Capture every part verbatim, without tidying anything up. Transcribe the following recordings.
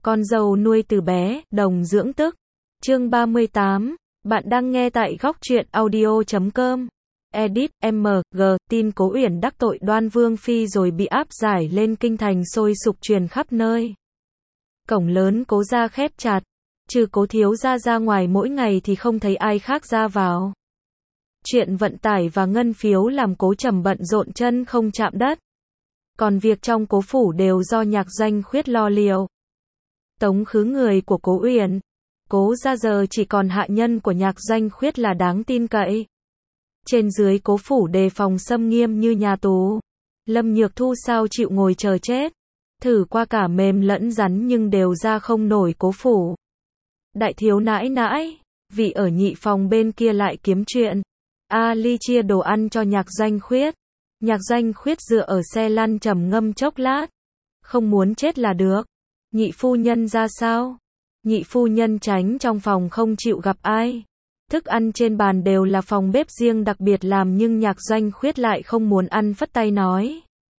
Con dâu nuôi từ bé, đồng dưỡng tức. Chương ba mươi tám, bạn đang nghe tại góc truyện audio chấm com. Edit, em giê, tin Cố Uyển đắc tội Đoan Vương Phi rồi bị áp giải lên kinh thành sôi sục truyền khắp nơi. Cổng lớn Cố gia khép chặt, trừ Cố thiếu gia ra ngoài mỗi ngày thì không thấy ai khác ra vào. Chuyện vận tải và ngân phiếu làm Cố Trầm bận rộn chân không chạm đất. Còn việc trong Cố phủ đều do Nhạc Doanh Khuyết lo liệu. Tống khứ người của Cố Uyển. Cố gia giờ chỉ còn hạ nhân của Nhạc Doanh Khuyết là đáng tin cậy. Trên dưới Cố phủ đề phòng xâm nghiêm như nhà tù. Lâm Nhược Thu sao chịu ngồi chờ chết. Thử qua cả mềm lẫn rắn nhưng đều ra không nổi Cố phủ. Đại thiếu nãi nãi, vị ở nhị phòng bên kia lại kiếm chuyện. A Ly chia đồ ăn cho Nhạc Doanh Khuyết. Nhạc Doanh Khuyết dựa ở xe lăn trầm ngâm chốc lát. Không muốn chết là được. Nhị phu nhân ra sao? Nhị phu nhân tránh trong phòng không chịu gặp ai. Thức ăn trên bàn đều là phòng bếp riêng đặc biệt làm nhưng Nhạc Doanh Khuyết lại không muốn ăn, phất tay nói.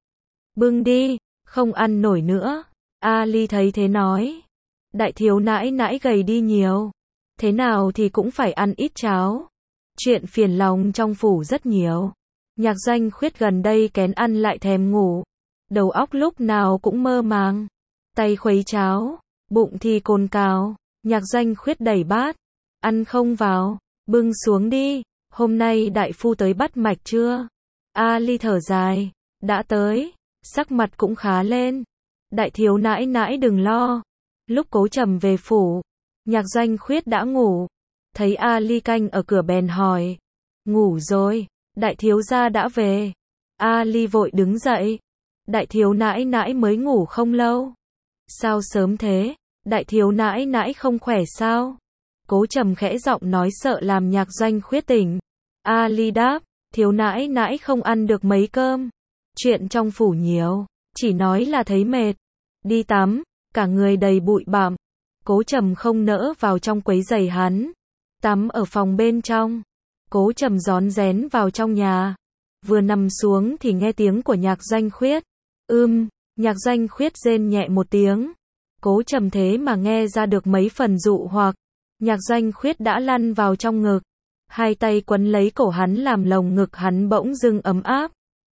Bưng đi, không ăn nổi nữa. A Ly thấy thế nói. Đại thiếu nãi nãi gầy đi nhiều. Thế nào thì cũng phải ăn ít cháo. Chuyện phiền lòng trong phủ rất nhiều. Nhạc Doanh Khuyết gần đây kén ăn lại thèm ngủ. Đầu óc lúc nào cũng mơ màng. Tay khuấy cháo, bụng thì cồn cào. Nhạc Doanh Khuyết đẩy bát. Ăn không vào, bưng xuống đi. Hôm nay đại phu tới bắt mạch chưa? A Ly thở dài. Đã tới, sắc mặt cũng khá lên. Đại thiếu nãi nãi đừng lo. Lúc Cố Trầm về phủ, Nhạc Doanh Khuyết đã ngủ. Thấy A Ly canh ở cửa bèn hỏi. Ngủ rồi, đại thiếu gia đã về. A Ly vội đứng dậy. Đại thiếu nãi nãi mới ngủ không lâu. Sao sớm thế? Đại thiếu nãi nãi không khỏe sao? Cố Trầm khẽ giọng nói sợ làm Nhạc Doanh Khuyết tỉnh. A Ly đáp, thiếu nãi nãi không ăn được mấy cơm. Chuyện trong phủ nhiều, chỉ nói là thấy mệt. Đi tắm, cả người đầy bụi bặm. Cố Trầm không nỡ vào trong quấy rầy hắn. Tắm ở phòng bên trong. Cố Trầm rón rén vào trong nhà. Vừa nằm xuống thì nghe tiếng của Nhạc Doanh Khuyết. Ưm, Nhạc Doanh Khuyết rên nhẹ một tiếng. Cố Trầm thế mà nghe ra được mấy phần dụ hoặc. Nhạc Doanh Khuyết đã lăn vào trong ngực. Hai tay quấn lấy cổ hắn làm lồng ngực hắn bỗng dưng ấm áp.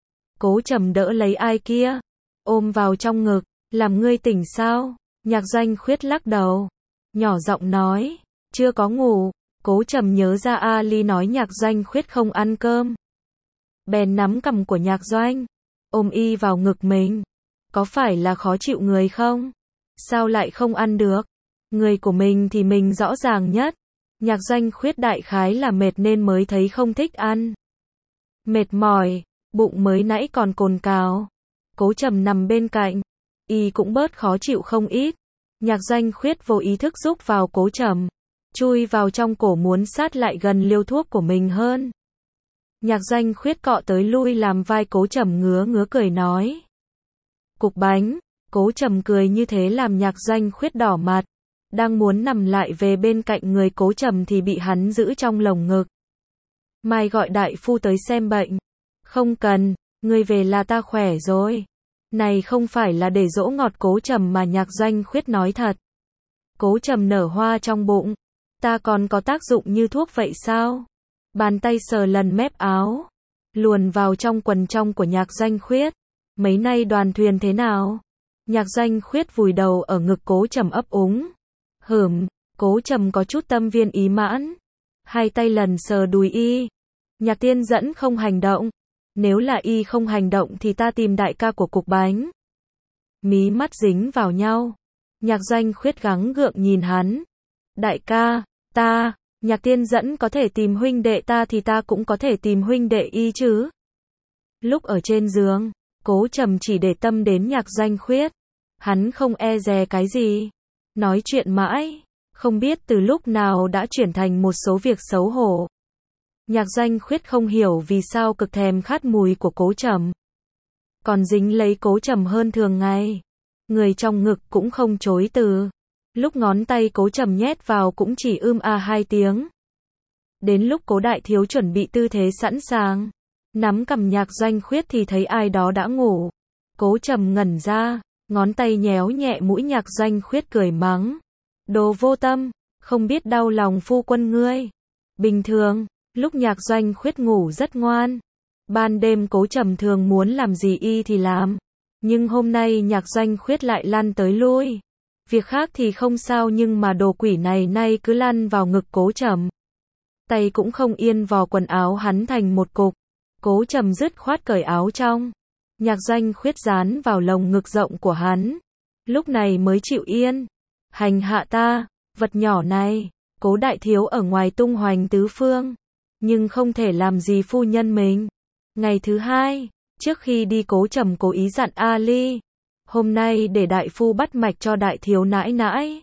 Cố Trầm đỡ lấy ai kia. Ôm vào trong ngực. Làm ngươi tỉnh sao? Nhạc Doanh Khuyết lắc đầu. Nhỏ giọng nói. Chưa có ngủ. Cố Trầm nhớ ra A Ly nói Nhạc Doanh Khuyết không ăn cơm. Bèn nắm cằm của Nhạc Doanh. Ôm y vào ngực mình. Có phải là khó chịu người không? Sao lại không ăn được? Người của mình thì mình rõ ràng nhất. Nhạc Doanh Khuyết đại khái là mệt nên mới thấy không thích ăn. Mệt mỏi, bụng mới nãy còn cồn cào. Cố Trầm nằm bên cạnh. Y cũng bớt khó chịu không ít. Nhạc Doanh Khuyết vô ý thức rúc vào Cố Trầm. Chui vào trong cổ muốn sát lại gần liều thuốc của mình hơn. Nhạc Doanh Khuyết cọ tới lui làm vai Cố Trầm ngứa ngứa cười nói. Cục bánh. Cố Trầm cười như thế làm Nhạc Doanh Khuyết đỏ mặt. Đang muốn nằm lại về bên cạnh người Cố Trầm thì bị hắn giữ trong lồng ngực. Mai gọi đại phu tới xem bệnh. Không cần, ngươi về là ta khỏe rồi. Này không phải là để dỗ ngọt Cố Trầm mà Nhạc Doanh Khuyết nói thật. Cố Trầm nở hoa trong bụng. Ta còn có tác dụng như thuốc vậy sao? Bàn tay sờ lần mép áo. Luồn vào trong quần trong của Nhạc Doanh Khuyết. Mấy nay đoàn thuyền thế nào? Nhạc Doanh Khuyết vùi đầu ở ngực Cố Trầm ấp úng. Hửm, Cố Trầm có chút tâm viên ý mãn. Hai tay lần sờ đùi y. Nhạc tiên dẫn không hành động. Nếu là y không hành động thì ta tìm đại ca của cục bánh. Mí mắt dính vào nhau. Nhạc Doanh Khuyết gắng gượng nhìn hắn. Đại ca, ta, Nhạc tiên dẫn có thể tìm huynh đệ ta thì ta cũng có thể tìm huynh đệ y chứ. Lúc ở trên giường, Cố Trầm chỉ để tâm đến Nhạc Doanh Khuyết. Hắn không e dè cái gì. Nói chuyện mãi, không biết từ lúc nào đã chuyển thành một số việc xấu hổ. Nhạc Doanh Khuyết không hiểu vì sao cực thèm khát mùi của Cố Trầm. Còn dính lấy Cố Trầm hơn thường ngày. Người trong ngực cũng không chối từ. Lúc ngón tay Cố Trầm nhét vào cũng chỉ ưm a hai tiếng. Đến lúc Cố đại thiếu chuẩn bị tư thế sẵn sàng. Nắm cằm Nhạc Doanh Khuyết thì thấy ai đó đã ngủ. Cố Trầm ngẩn ra. ngón tay nhéo nhẹ mũi Nhạc Doanh Khuyết cười mắng. Đồ vô tâm, không biết đau lòng phu quân ngươi. Bình thường, lúc Nhạc Doanh Khuyết ngủ rất ngoan. Ban đêm Cố Trầm thường muốn làm gì y thì làm. Nhưng hôm nay Nhạc Doanh Khuyết lại lăn tới lui. Việc khác thì không sao nhưng mà đồ quỷ này nay cứ lăn vào ngực Cố Trầm. Tay cũng không yên vò quần áo hắn thành một cục. Cố Trầm dứt khoát cởi áo trong. Nhạc Doanh Khuyết dán vào lồng ngực rộng của hắn. Lúc này mới chịu yên. Hành hạ ta, vật nhỏ này. Cố đại thiếu ở ngoài tung hoành tứ phương. Nhưng không thể làm gì phu nhân mình. Ngày thứ hai, trước khi đi Cố Trầm cố ý dặn Ali. Hôm nay để đại phu bắt mạch cho đại thiếu nãi nãi.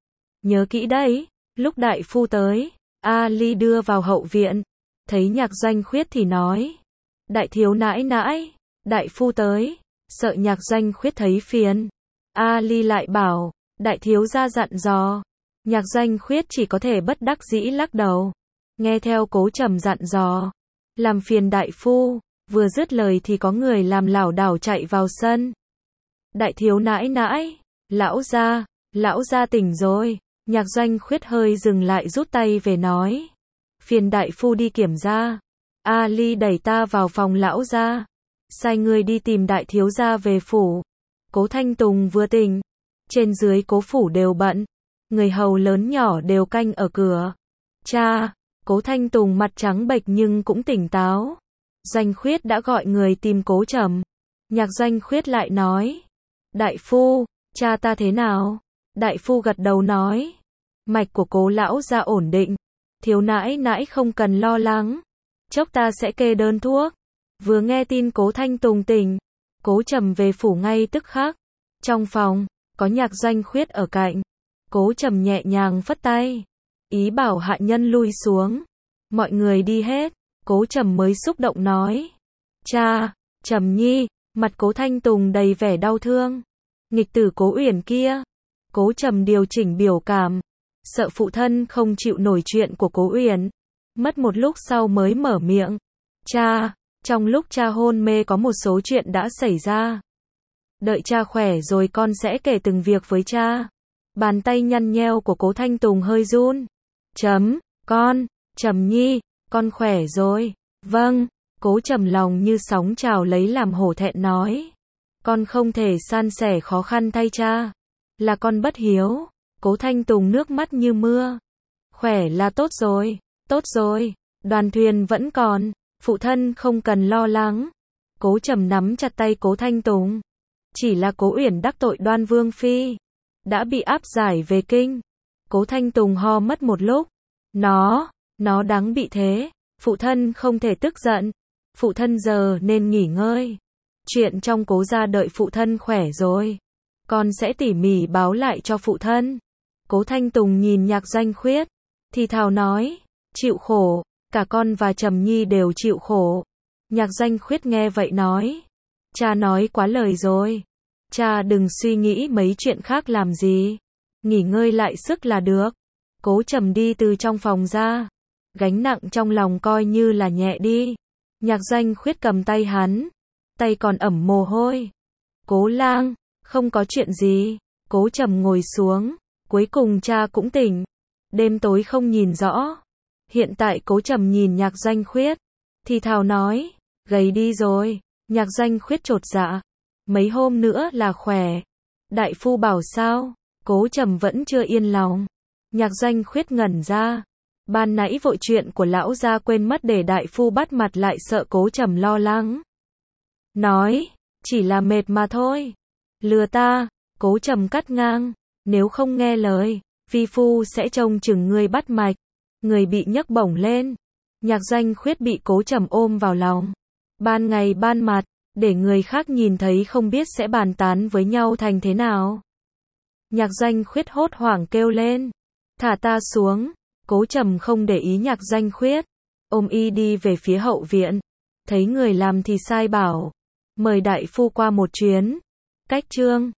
Nhớ kỹ đấy, lúc đại phu tới, Ali đưa vào hậu viện. Thấy Nhạc Doanh Khuyết thì nói. Đại thiếu nãi nãi, đại phu tới, sợ Nhạc Doanh Khuyết thấy phiền. Ali lại bảo, đại thiếu gia dặn dò. Nhạc Doanh Khuyết chỉ có thể bất đắc dĩ lắc đầu. Nghe theo Cố Trầm dặn dò. Làm phiền đại phu, vừa dứt lời thì có người làm lảo đảo chạy vào sân. Đại thiếu nãi nãi, lão gia, lão gia tỉnh rồi. Nhạc Doanh Khuyết hơi dừng lại rút tay về nói. Phiền đại phu đi kiểm tra. Ali đẩy ta vào phòng lão gia. Sai người đi tìm đại thiếu gia về phủ. Cố Thanh Tùng vừa tỉnh. Trên dưới Cố phủ đều bận. Người hầu lớn nhỏ đều canh ở cửa. Cha, Cố Thanh Tùng mặt trắng bệch nhưng cũng tỉnh táo. Doanh Khuyết đã gọi người tìm Cố Trầm. Nhạc Doanh Khuyết lại nói. Đại phu, cha ta thế nào? Đại phu gật đầu nói. Mạch của Cố lão gia ổn định. Thiếu nãi nãi không cần lo lắng. Chốc ta sẽ kê đơn thuốc. Vừa nghe tin Cố Thanh Tùng tỉnh. Cố Trầm về phủ ngay tức khắc. Trong phòng, có Nhạc Doanh Khuyết ở cạnh. Cố Trầm nhẹ nhàng phất tay. Ý bảo hạ nhân lui xuống. Mọi người đi hết. Cố Trầm mới xúc động nói. Cha, Trầm nhi. Mặt Cố Thanh Tùng đầy vẻ đau thương. Nghịch tử Cố Uyển kia. Cố Trầm điều chỉnh biểu cảm. Sợ phụ thân không chịu nổi chuyện của Cố Uyển. Mất một lúc sau mới mở miệng. Cha, trong lúc cha hôn mê có một số chuyện đã xảy ra. Đợi cha khỏe rồi con sẽ kể từng việc với cha. Bàn tay nhăn nheo của Cố Thanh Tùng hơi run. Chấm, con, Trầm nhi, con khỏe rồi. Vâng, Cố Trầm lòng như sóng trào lấy làm hổ thẹn nói. Con không thể san sẻ khó khăn thay cha. Là con bất hiếu. Cố Thanh Tùng nước mắt như mưa. Khỏe là tốt rồi, tốt rồi. Đoàn thuyền vẫn còn. Phụ thân không cần lo lắng. Cố Trầm nắm chặt tay Cố Thanh Tùng. Chỉ là Cố Uyển đắc tội Đoan Vương phi. Đã bị áp giải về kinh. Cố Thanh Tùng ho mất một lúc. Nó, nó đáng bị thế. Phụ thân không thể tức giận. Phụ thân giờ nên nghỉ ngơi. Chuyện trong Cố gia đợi phụ thân khỏe rồi. Con sẽ tỉ mỉ báo lại cho phụ thân. Cố Thanh Tùng nhìn Nhạc Doanh Khuyết. Thì thào nói. Chịu khổ. Cả con và Trầm nhi đều chịu khổ. Nhạc Doanh Khuyết nghe vậy nói. Cha nói quá lời rồi. Cha đừng suy nghĩ mấy chuyện khác làm gì. Nghỉ ngơi lại sức là được. Cố Trầm đi từ trong phòng ra. Gánh nặng trong lòng coi như là nhẹ đi. Nhạc Doanh Khuyết cầm tay hắn. Tay còn ẩm mồ hôi. Cố lang, không có chuyện gì. Cố Trầm ngồi xuống. Cuối cùng cha cũng tỉnh. Đêm tối không nhìn rõ. Hiện tại Cố Trầm nhìn Nhạc Doanh Khuyết. Thì thào nói. Gầy đi rồi. Nhạc Doanh Khuyết chột dạ. Mấy hôm nữa là khỏe. Đại phu bảo sao? Cố Trầm vẫn chưa yên lòng. Nhạc Doanh Khuyết ngẩn ra. Ban nãy vội chuyện của lão gia quên mất để đại phu bắt mặt lại sợ Cố Trầm lo lắng. Nói, chỉ là mệt mà thôi. Lừa ta. Cố Trầm cắt ngang. Nếu không nghe lời, vi phu sẽ trông chừng ngươi bắt mạch. Người bị nhấc bổng lên. Nhạc Doanh Khuyết bị Cố Trầm ôm vào lòng. Ban ngày ban mặt, để người khác nhìn thấy không biết sẽ bàn tán với nhau thành thế nào. Nhạc Doanh Khuyết hốt hoảng kêu lên. Thả ta xuống. Cố Trầm không để ý Nhạc Doanh Khuyết. Ôm y đi về phía hậu viện. Thấy người làm thì sai bảo. Mời đại phu qua một chuyến. Cách chương.